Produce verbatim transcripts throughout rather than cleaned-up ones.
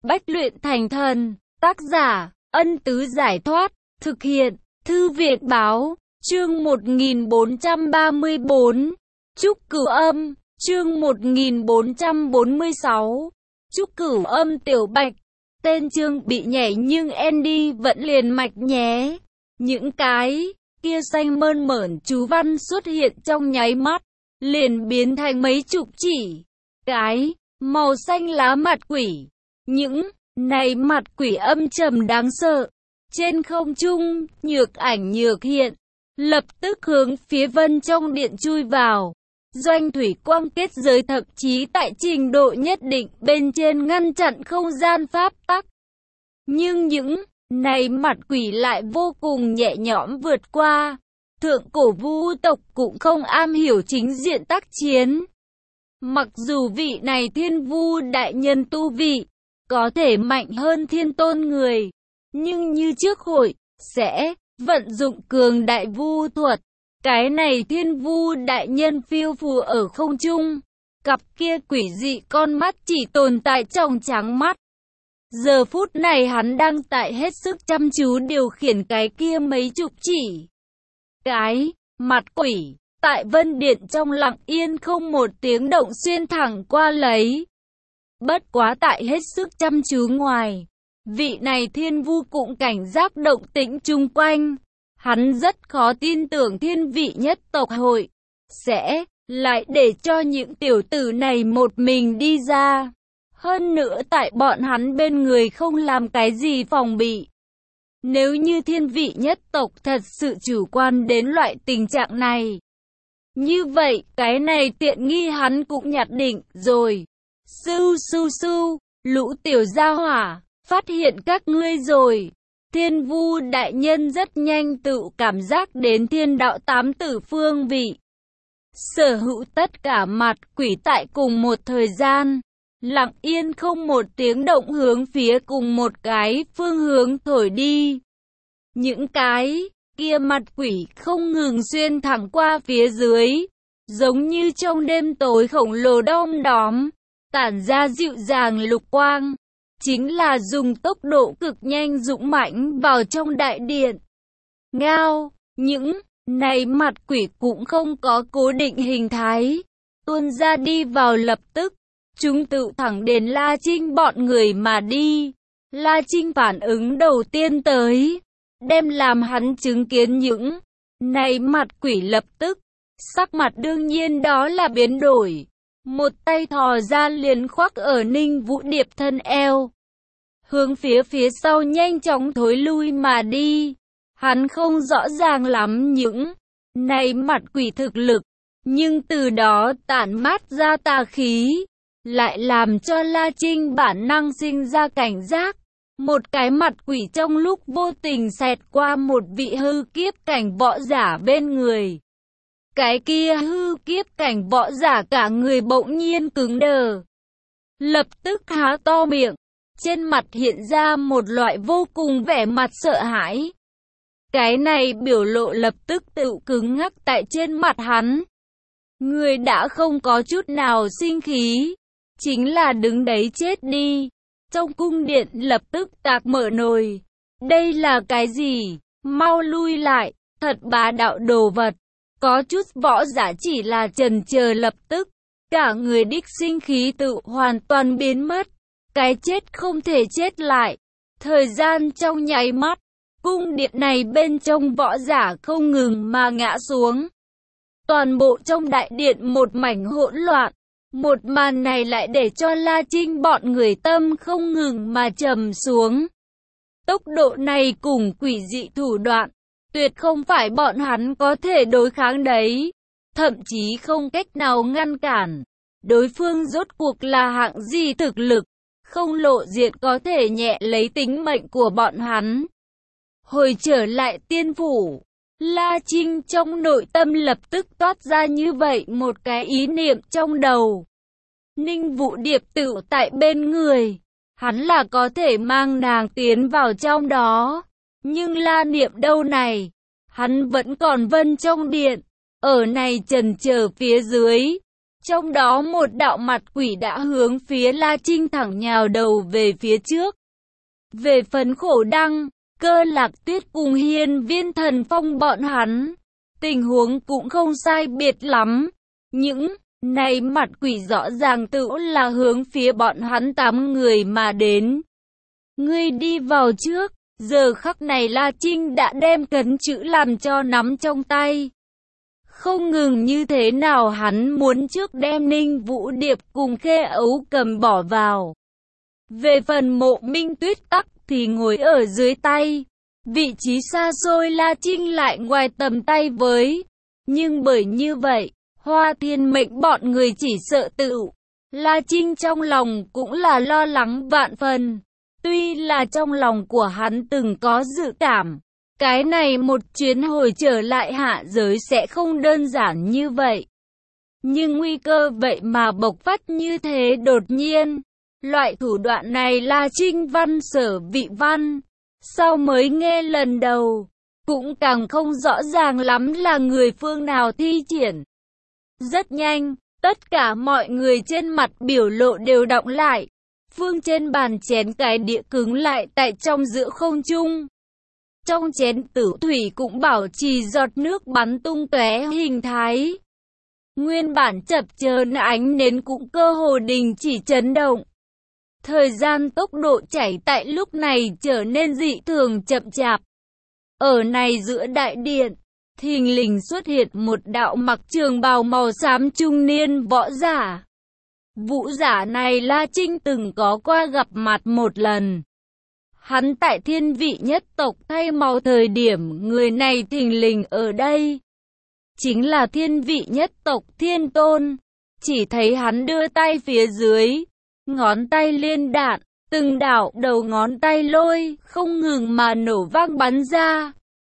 bách luyện thành thần. Tác giả, Ân Tứ Giải Thoát. Thực hiện, Thư viện Báo. Chương một nghìn bốn trăm ba mươi bốn. Trúc Cửu Âm. Chương một nghìn bốn trăm bốn mươi sáu. Trúc Cửu Âm Tiểu Bạch. Tên chương bị nhảy nhưng Andy vẫn liền mạch nhé. Những cái kia xanh mơn mởn chú văn xuất hiện trong nháy mắt, liền biến thành mấy chục chỉ. Cái màu xanh lá mặt quỷ. Những này mặt quỷ âm trầm đáng sợ. Trên không trung, nhược ảnh nhược hiện, lập tức hướng phía vân trong điện chui vào. Doanh thủy quang kết giới thậm chí tại trình độ nhất định bên trên ngăn chặn không gian pháp tắc. Nhưng những này mặt quỷ lại vô cùng nhẹ nhõm vượt qua. Thượng cổ vu tộc cũng không am hiểu chính diện tác chiến. Mặc dù vị này thiên vu đại nhân tu vị có thể mạnh hơn thiên tôn người, nhưng như trước hội sẽ vận dụng cường đại vu thuật. Cái này thiên vu đại nhân phiêu phù ở không trung, cặp kia quỷ dị con mắt chỉ tồn tại trong trắng mắt. Giờ phút này hắn đang tại hết sức chăm chú điều khiển cái kia mấy chục chỉ cái mặt quỷ, tại vân điện trong lặng yên không một tiếng động xuyên thẳng qua lấy. Bất quá tại hết sức chăm chú ngoài, vị này thiên vu cũng cảnh giác động tĩnh chung quanh. Hắn rất khó tin tưởng thiên vị nhất tộc hội sẽ lại để cho những tiểu tử này một mình đi ra. Hơn nữa tại bọn hắn bên người không làm cái gì phòng bị. Nếu như thiên vị nhất tộc thật sự chủ quan đến loại tình trạng này, như vậy cái này tiện nghi hắn cũng nhặt định rồi. Sưu sưu sưu, lũ tiểu gia hỏa, phát hiện các ngươi rồi. Thiên vu đại nhân rất nhanh tự cảm giác đến thiên đạo tám tử phương vị. Sở hữu tất cả mặt quỷ tại cùng một thời gian, lặng yên không một tiếng động hướng phía cùng một cái phương hướng thổi đi. Những cái kia mặt quỷ không ngừng xuyên thẳng qua phía dưới, giống như trong đêm tối khổng lồ đom đóm, tản ra dịu dàng lục quang. Chính là dùng tốc độ cực nhanh dũng mãnh vào trong đại điện. Ngao, những này mặt quỷ cũng không có cố định hình thái, tuôn ra đi vào lập tức. Chúng tự thẳng đến La Trinh bọn người mà đi. La Trinh phản ứng đầu tiên tới, đem làm hắn chứng kiến những này mặt quỷ lập tức. Sắc mặt đương nhiên đó là biến đổi. Một tay thò ra liền khoác ở Ninh Vũ Điệp thân eo, hướng phía phía sau nhanh chóng thối lui mà đi. Hắn không rõ ràng lắm những này mặt quỷ thực lực, nhưng từ đó tản mát ra tà khí, lại làm cho La Trinh bản năng sinh ra cảnh giác. Một cái mặt quỷ trong lúc vô tình xẹt qua một vị hư kiếp cảnh võ giả bên người. Cái kia hư kiếp cảnh võ giả cả người bỗng nhiên cứng đờ, lập tức há to miệng, trên mặt hiện ra một loại vô cùng vẻ mặt sợ hãi. Cái này biểu lộ lập tức tự cứng ngắc tại trên mặt hắn. Người đã không có chút nào sinh khí, chính là đứng đấy chết đi. Trong cung điện lập tức tạc mở nồi. Đây là cái gì? Mau lui lại, thật bá đạo đồ vật. Có chút võ giả chỉ là chần chờ lập tức, cả người đích sinh khí tự hoàn toàn biến mất. Cái chết không thể chết lại. Thời gian trong nháy mắt, cung điện này bên trong võ giả không ngừng mà ngã xuống. Toàn bộ trong đại điện một mảnh hỗn loạn. Một màn này lại để cho La Trinh bọn người tâm không ngừng mà trầm xuống. Tốc độ này cùng quỷ dị thủ đoạn, tuyệt không phải bọn hắn có thể đối kháng đấy. Thậm chí không cách nào ngăn cản. Đối phương rốt cuộc là hạng gì thực lực, không lộ diện có thể nhẹ lấy tính mệnh của bọn hắn. Hồi trở lại tiên phủ, La Trinh trong nội tâm lập tức toát ra như vậy một cái ý niệm trong đầu. Ninh Vũ Điệp tự tại bên người, hắn là có thể mang nàng tiến vào trong đó. Nhưng La Niệm đâu này, hắn vẫn còn vân trong điện, ở này chần chờ phía dưới. Trong đó một đạo mặt quỷ đã hướng phía La Trinh thẳng nhào đầu về phía trước. Về phần Khổ Đăng, Cơ Lạc Tuyết cùng Hiên Viên Thần Phong bọn hắn, tình huống cũng không sai biệt lắm. Những này mặt quỷ rõ ràng tự là hướng phía bọn hắn tám người mà đến. Ngươi đi vào trước. Giờ khắc này La Trinh đã đem cấn chữ làm cho nắm trong tay. Không ngừng như thế nào hắn muốn trước đem Ninh Vũ Điệp cùng Khê Ấu Cầm bỏ vào. Về phần Mộ Minh Tuyết Tắc thì ngồi ở dưới tay. Vị trí xa xôi La Trinh lại ngoài tầm tay với. Nhưng bởi như vậy, Hoa Thiên Mệnh bọn người chỉ sợ tự. La Trinh trong lòng cũng là lo lắng vạn phần. Tuy là trong lòng của hắn từng có dự cảm, cái này một chuyến hồi trở lại hạ giới sẽ không đơn giản như vậy. Nhưng nguy cơ vậy mà bộc phát như thế đột nhiên. Loại thủ đoạn này là Trinh Văn Sở Vị Văn. Sau mới nghe lần đầu, cũng càng không rõ ràng lắm là người phương nào thi triển. Rất nhanh, tất cả mọi người trên mặt biểu lộ đều đọng lại. Phương trên bàn chén cái đĩa cứng lại tại trong giữa không trung. Trong chén tử thủy cũng bảo trì giọt nước bắn tung tóe hình thái. Nguyên bản chập chờn ánh nến cũng cơ hồ đình chỉ chấn động. Thời gian tốc độ chảy tại lúc này trở nên dị thường chậm chạp. Ở này giữa đại điện, thình lình xuất hiện một đạo mặc trường bào màu xám trung niên võ giả. Vũ giả này La Trinh từng có qua gặp mặt một lần. Hắn tại Thiên Vị nhất tộc thay màu thời điểm người này thình lình ở đây. Chính là Thiên Vị nhất tộc Thiên Tôn. Chỉ thấy hắn đưa tay phía dưới, ngón tay liên đạn, từng đạo đầu ngón tay lôi, không ngừng mà nổ vang bắn ra.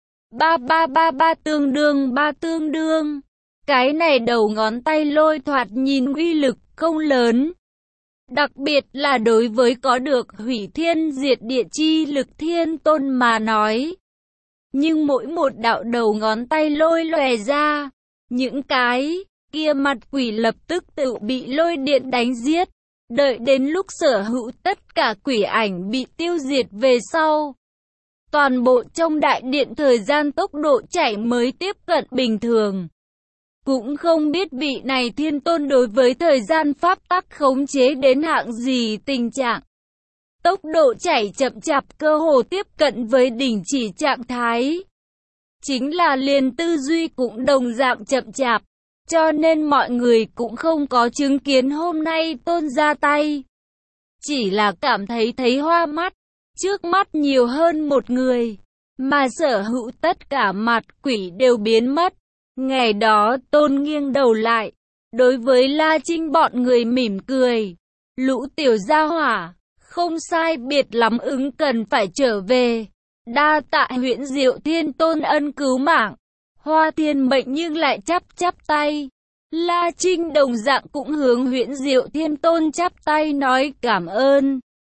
Ba ba ba ba tương đương ba tương đương. Cái này đầu ngón tay lôi thoạt nhìn uy lực không lớn. Đặc biệt là đối với có được hủy thiên diệt địa chi lực Thiên Tôn mà nói. Nhưng mỗi một đạo đầu ngón tay lôi lòe ra, những cái kia mặt quỷ lập tức tự bị lôi điện đánh giết. Đợi đến lúc sở hữu tất cả quỷ ảnh bị tiêu diệt về sau, toàn bộ trong đại điện thời gian tốc độ chạy mới tiếp cận bình thường. Cũng không biết vị này Thiên Tôn đối với thời gian pháp tắc khống chế đến hạng gì tình trạng. Tốc độ chảy chậm chạp cơ hồ tiếp cận với đỉnh chỉ trạng thái. Chính là liền tư duy cũng đồng dạng chậm chạp, cho nên mọi người cũng không có chứng kiến hôm nay Tôn ra tay. Chỉ là cảm thấy thấy hoa mắt, trước mắt nhiều hơn một người, mà sở hữu tất cả mặt quỷ đều biến mất. Ngày đó Tôn nghiêng đầu lại, đối với La Trinh bọn người mỉm cười. Lũ tiểu gia hỏa, không sai biệt lắm ứng cần phải trở về. Đa tạ Huyễn Diệu Thiên Tôn ân cứu mạng. Hoa Thiên Mệnh nhưng lại chắp chắp tay. La Trinh đồng dạng cũng hướng Huyễn Diệu Thiên Tôn chắp tay nói cảm ơn.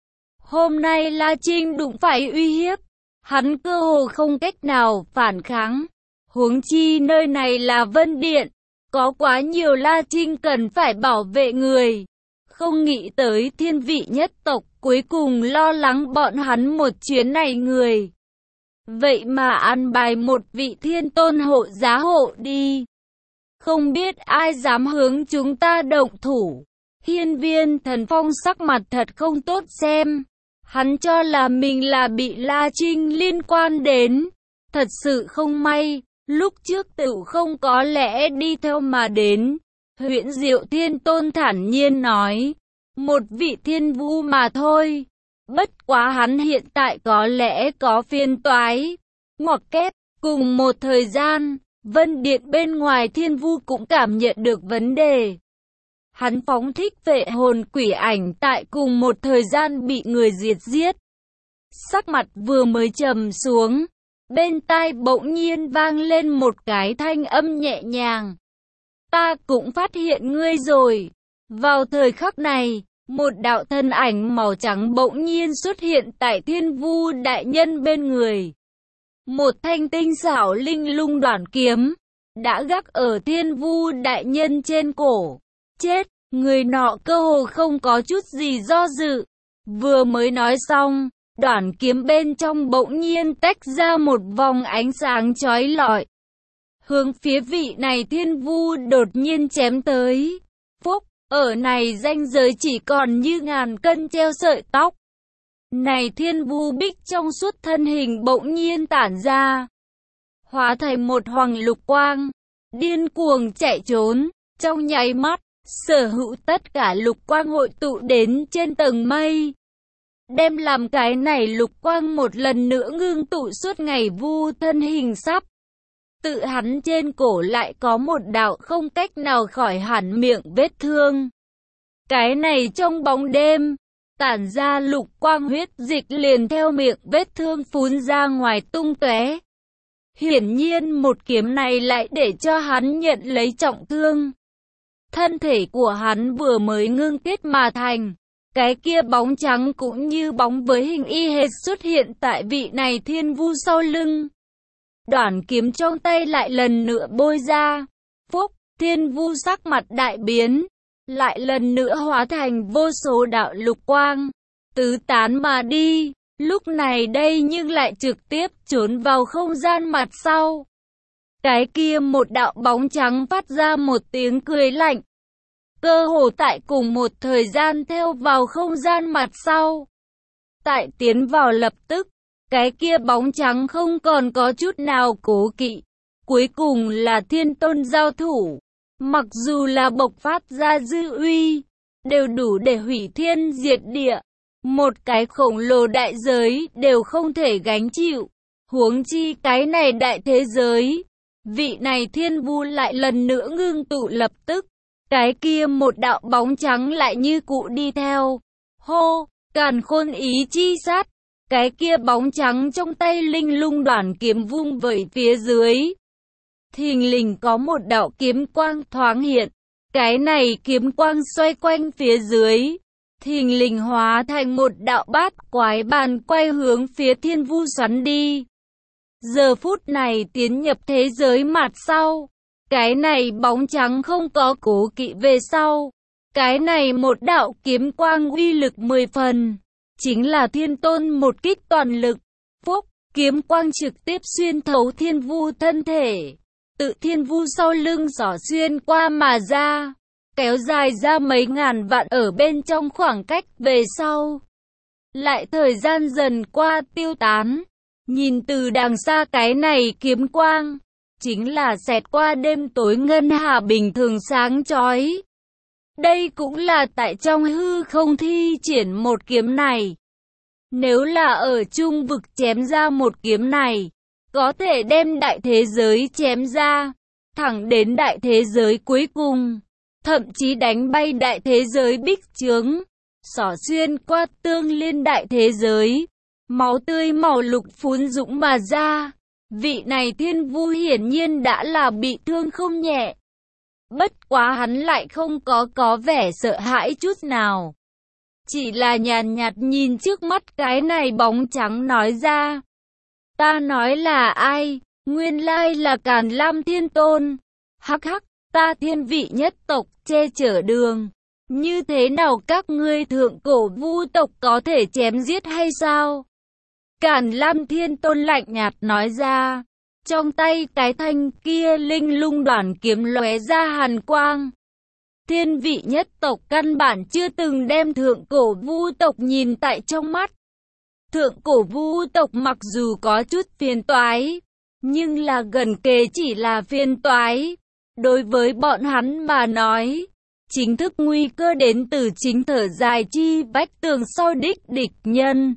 Hôm nay La Trinh đụng phải uy hiếp, hắn cơ hồ không cách nào phản kháng. Huống chi nơi này là Vân Điện, có quá nhiều La Trinh cần phải bảo vệ người. Không nghĩ tới Thiên Vị nhất tộc cuối cùng lo lắng bọn hắn một chuyến này người. Vậy mà ăn bài một vị Thiên Tôn hộ giá hộ đi. Không biết ai dám hướng chúng ta động thủ. Hiên Viên Thần Phong sắc mặt thật không tốt xem. Hắn cho là mình là bị La Trinh liên quan đến. Thật sự không may, lúc trước tự không có lẽ đi theo mà đến. Huyễn Diệu Thiên Tôn thản nhiên nói. Một vị thiên vu mà thôi. Bất quá hắn hiện tại có lẽ có phiền toái. Ngoặc kép, cùng một thời gian, Vân Điện bên ngoài thiên vu cũng cảm nhận được vấn đề. Hắn phóng thích vệ hồn quỷ ảnh tại cùng một thời gian bị người diệt giết. Sắc mặt vừa mới trầm xuống, bên tai bỗng nhiên vang lên một cái thanh âm nhẹ nhàng. Ta cũng phát hiện ngươi rồi. Vào thời khắc này, một đạo thân ảnh màu trắng bỗng nhiên xuất hiện tại Thiên Vu đại nhân bên người. Một thanh tinh xảo linh lung đoản kiếm đã gác ở Thiên Vu đại nhân trên cổ. chết, người nọ cơ hồ không có chút gì do dự. Vừa mới nói xong, đoạn kiếm bên trong bỗng nhiên tách ra một vòng ánh sáng chói lọi. Hướng phía vị này thiên vu đột nhiên chém tới. Phúc, ở này ranh giới chỉ còn như ngàn cân treo sợi tóc. Này thiên vu bích trong suốt thân hình bỗng nhiên tản ra, hóa thành một hoàng lục quang, điên cuồng chạy trốn. Trong nháy mắt, sở hữu tất cả lục quang hội tụ đến trên tầng mây, đem làm cái này lục quang một lần nữa ngưng tụ suốt ngày vu thân hình sắp. Tự hắn trên cổ lại có một đạo không cách nào khỏi hẳn miệng vết thương. Cái này trong bóng đêm, tản ra lục quang huyết dịch liền theo miệng vết thương phun ra ngoài tung tóe. Hiển nhiên một kiếm này lại để cho hắn nhận lấy trọng thương. Thân thể của hắn vừa mới ngưng kết mà thành, cái kia bóng trắng cũng như bóng với hình y hệt xuất hiện tại vị này thiên vu sau lưng. Đoạn kiếm trong tay lại lần nữa bôi ra. Phúc, thiên vu sắc mặt đại biến, lại lần nữa hóa thành vô số đạo lục quang, tứ tán mà đi. Lúc này đây nhưng lại trực tiếp trốn vào không gian mặt sau. Cái kia một đạo bóng trắng phát ra một tiếng cười lạnh, cơ hồ tại cùng một thời gian theo vào không gian mặt sau. Tại tiến vào lập tức, cái kia bóng trắng không còn có chút nào cố kỵ. Cuối cùng là thiên tôn giao thủ. Mặc dù là bộc phát ra dư uy, đều đủ để hủy thiên diệt địa. Một cái khổng lồ đại giới đều không thể gánh chịu. Huống chi cái này đại thế giới. Vị này thiên vu lại lần nữa ngưng tụ lập tức. Cái kia một đạo bóng trắng lại như cụ đi theo. Hô, càn khôn ý chi sát. Cái kia bóng trắng trong tay linh lung đoạn kiếm vung vẩy phía dưới. Thình lình có một đạo kiếm quang thoáng hiện. Cái này kiếm quang xoay quanh phía dưới, thình lình hóa thành một đạo bát quái bàn quay hướng phía thiên vu xoắn đi. Giờ phút này tiến nhập thế giới mặt sau. Cái này bóng trắng không có cố kỵ về sau. Cái này một đạo kiếm quang uy lực mười phần. Chính là thiên tôn một kích toàn lực. Phúc, kiếm quang trực tiếp xuyên thấu thiên vu thân thể. Tự thiên vu sau lưng xỏ xuyên qua mà ra. Kéo dài ra mấy ngàn vạn ở bên trong khoảng cách về sau. Lại thời gian dần qua tiêu tán. Nhìn từ đằng xa cái này kiếm quang. Chính là xẹt qua đêm tối ngân hà bình thường sáng chói. Đây cũng là tại trong hư không thi triển một kiếm này. Nếu là ở trung vực chém ra một kiếm này, có thể đem đại thế giới chém ra, thẳng đến đại thế giới cuối cùng. Thậm chí đánh bay đại thế giới bích chướng, xỏ xuyên qua tương liên đại thế giới. Máu tươi màu lục phún dũng mà ra. Vị này thiên vu hiển nhiên đã là bị thương không nhẹ. Bất quá hắn lại không có có vẻ sợ hãi chút nào. Chỉ là nhàn nhạt nhìn trước mắt cái này bóng trắng nói ra. Ta nói là ai? Nguyên lai là Càn Lam Thiên Tôn. Hắc hắc, ta thiên vị nhất tộc che chở đường. Như thế nào các ngươi thượng cổ vu tộc có thể chém giết hay sao? Càn Lam Thiên Tôn lạnh nhạt nói ra. Trong tay cái thanh kia linh lung đoạn kiếm lóe ra hàn quang. Thiên vị nhất tộc căn bản chưa từng đem thượng cổ vu tộc nhìn tại trong mắt. Thượng cổ vu tộc mặc dù có chút phiền toái, nhưng là gần kề chỉ là phiền toái. Đối với bọn hắn mà nói, chính thức nguy cơ đến từ chính thở dài chi vách tường sau đích địch nhân.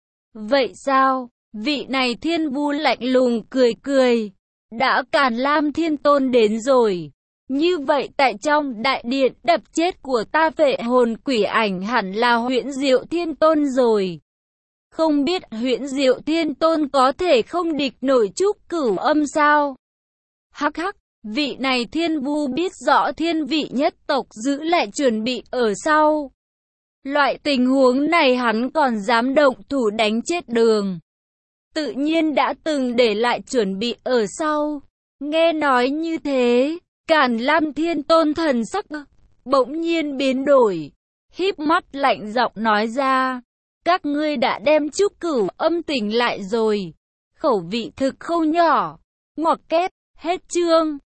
Vậy sao? Vị này thiên vu lạnh lùng cười cười. Đã Càn Lam Thiên Tôn đến rồi. Như vậy tại trong đại điện đập chết của ta vệ hồn quỷ ảnh hẳn là Huyễn Diệu Thiên Tôn rồi. Không biết Huyễn Diệu Thiên Tôn có thể không địch nổi trúc cửu âm sao? Hắc hắc, vị này thiên vu biết rõ thiên vị nhất tộc giữ lại chuẩn bị ở sau. Loại tình huống này hắn còn dám động thủ đánh chết đường. Tự nhiên đã từng để lại chuẩn bị ở sau. Nghe nói như thế, Càn Lam Thiên Tôn thần sắc bỗng nhiên biến đổi, híp mắt lạnh giọng nói ra, các ngươi đã đem Trúc Cửu Âm tỉnh lại rồi, khẩu vị thực không nhỏ, ngoặc kép, hết chương.